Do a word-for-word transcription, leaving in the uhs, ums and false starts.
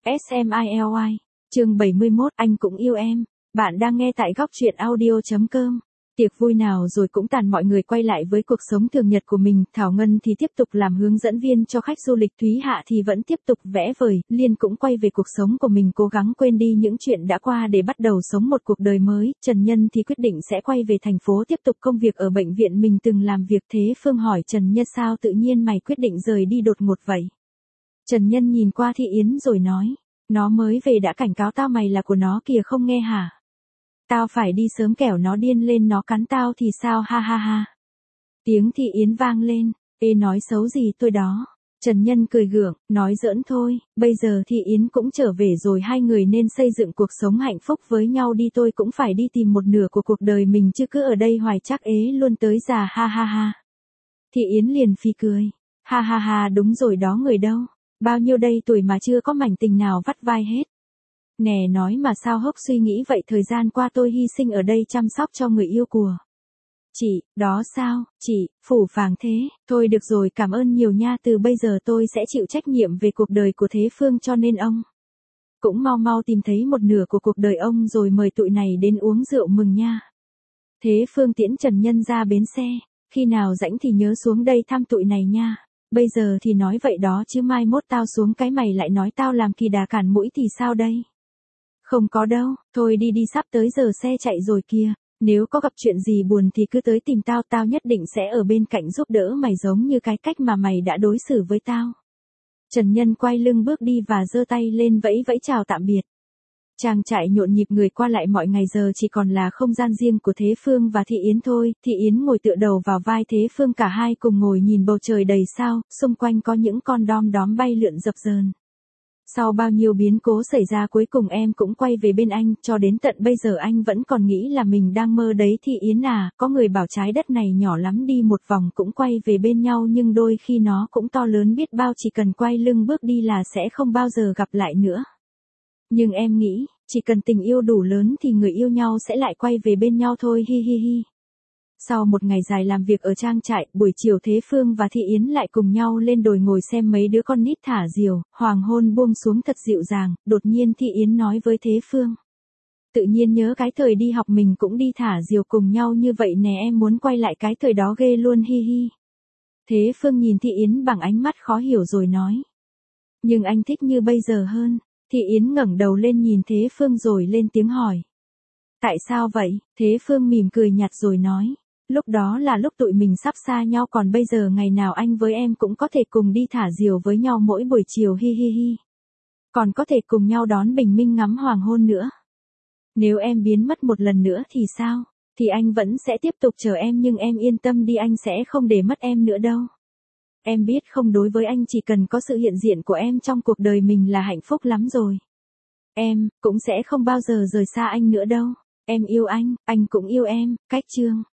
ét em i lờ i, chương bảy mươi mốt, anh cũng yêu em. Bạn đang nghe tại góc truyện audio chấm com. Tiệc vui nào rồi cũng tàn, mọi người quay lại với cuộc sống thường nhật của mình. Thảo Ngân thì tiếp tục làm hướng dẫn viên cho khách du lịch, Thúy Hạ thì vẫn tiếp tục vẽ vời, Liên cũng quay về cuộc sống của mình, cố gắng quên đi những chuyện đã qua để bắt đầu sống một cuộc đời mới. Trần Nhân thì quyết định sẽ quay về thành phố tiếp tục công việc ở bệnh viện mình từng làm việc. Thế Phương hỏi Trần Nhân: sao tự nhiên mày quyết định rời đi đột ngột vậy? Trần Nhân nhìn qua Thị Yến rồi nói: nó mới về đã cảnh cáo tao mày là của nó kìa, không nghe hả? Tao phải đi sớm kẻo nó điên lên nó cắn tao thì sao, ha ha ha. Tiếng Thị Yến vang lên: ê, nói xấu gì tôi đó. Trần Nhân cười gượng, nói giỡn thôi, bây giờ Thị Yến cũng trở về rồi, hai người nên xây dựng cuộc sống hạnh phúc với nhau đi, tôi cũng phải đi tìm một nửa của cuộc đời mình chứ cứ ở đây hoài chắc ế luôn tới già, ha ha ha. Thị Yến liền phì cười, ha ha ha, đúng rồi đó, người đâu, bao nhiêu đây tuổi mà chưa có mảnh tình nào vắt vai hết. Nè, nói mà sao hốc suy nghĩ vậy, thời gian qua tôi hy sinh ở đây chăm sóc cho người yêu của chị, đó sao, chị, phủ phàng thế, thôi được rồi, cảm ơn nhiều nha, từ bây giờ tôi sẽ chịu trách nhiệm về cuộc đời của Thế Phương, cho nên ông cũng mau mau tìm thấy một nửa của cuộc đời ông rồi mời tụi này đến uống rượu mừng nha. Thế Phương tiễn Trần Nhân ra bến xe, khi nào rảnh thì nhớ xuống đây thăm tụi này nha. Bây giờ thì nói vậy đó chứ mai mốt tao xuống cái mày lại nói tao làm kỳ đà cản mũi thì sao đây? Không có đâu, thôi đi đi, sắp tới giờ xe chạy rồi kìa, nếu có gặp chuyện gì buồn thì cứ tới tìm tao, tao nhất định sẽ ở bên cạnh giúp đỡ mày giống như cái cách mà mày đã đối xử với tao. Trần Nhân quay lưng bước đi và giơ tay lên vẫy vẫy chào tạm biệt. Trang trại nhộn nhịp, người qua lại mọi ngày giờ chỉ còn là không gian riêng của Thế Phương và Thị Yến thôi. Thị Yến ngồi tựa đầu vào vai Thế Phương, cả hai cùng ngồi nhìn bầu trời đầy sao, xung quanh có những con đom đóm bay lượn dập dờn. Sau bao nhiêu biến cố xảy ra cuối cùng em cũng quay về bên anh, cho đến tận bây giờ anh vẫn còn nghĩ là mình đang mơ đấy. Thị Yến à, có người bảo trái đất này nhỏ lắm, đi một vòng cũng quay về bên nhau, nhưng đôi khi nó cũng to lớn biết bao, chỉ cần quay lưng bước đi là sẽ không bao giờ gặp lại nữa. Nhưng em nghĩ, chỉ cần tình yêu đủ lớn thì người yêu nhau sẽ lại quay về bên nhau thôi, hi hi hi. Sau một ngày dài làm việc ở trang trại, buổi chiều Thế Phương và Thị Yến lại cùng nhau lên đồi ngồi xem mấy đứa con nít thả diều, hoàng hôn buông xuống thật dịu dàng, đột nhiên Thị Yến nói với Thế Phương: tự nhiên nhớ cái thời đi học mình cũng đi thả diều cùng nhau như vậy nè, em muốn quay lại cái thời đó ghê luôn, hi hi. Thế Phương nhìn Thị Yến bằng ánh mắt khó hiểu rồi nói: nhưng anh thích như bây giờ hơn. Thị Yến ngẩng đầu lên nhìn Thế Phương rồi lên tiếng hỏi: tại sao vậy? Thế Phương mỉm cười nhạt rồi nói: lúc đó là lúc tụi mình sắp xa nhau, còn bây giờ ngày nào anh với em cũng có thể cùng đi thả diều với nhau mỗi buổi chiều, hi hi hi. Còn có thể cùng nhau đón bình minh ngắm hoàng hôn nữa. Nếu em biến mất một lần nữa thì sao? Thì anh vẫn sẽ tiếp tục chờ em, nhưng em yên tâm đi, anh sẽ không để mất em nữa đâu. Em biết không, đối với anh chỉ cần có sự hiện diện của em trong cuộc đời mình là hạnh phúc lắm rồi. Em cũng sẽ không bao giờ rời xa anh nữa đâu. Em yêu anh, anh cũng yêu em. Cách chương